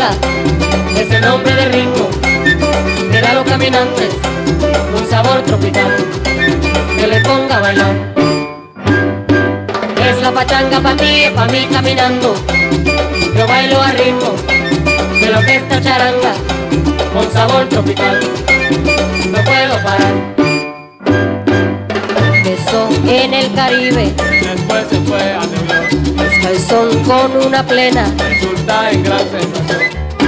charanga, ese nombre de ritmo que da a los caminantes un sabor tropical que le ponga a bailar. Es la pachanga pa' ti, pa' mí caminando, yo bailo a ritmo de lo que esta charanga con sabor tropical, no puedo parar. Empezó en el Caribe, Después se fue a New York, busca el son con una plena. resulta en gran sensación.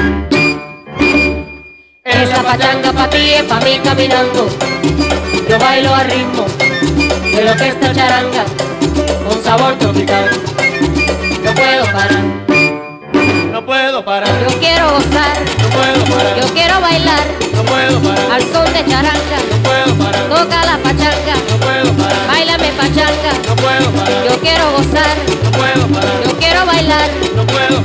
Es la pachanga pa' ti, pa' mí caminando, yo bailo a ritmo de lo que esta charanga con sabor tropical, no puedo parar. No puedo parar, Yo quiero gozar, no puedo parar, yo quiero bailar no puedo parar, al son de charanga. no puedo parar, Toca la pachanga, no puedo parar, báilame pachanga. no puedo parar, Yo quiero gozar, no puedo parar, yo quiero bailar no puedo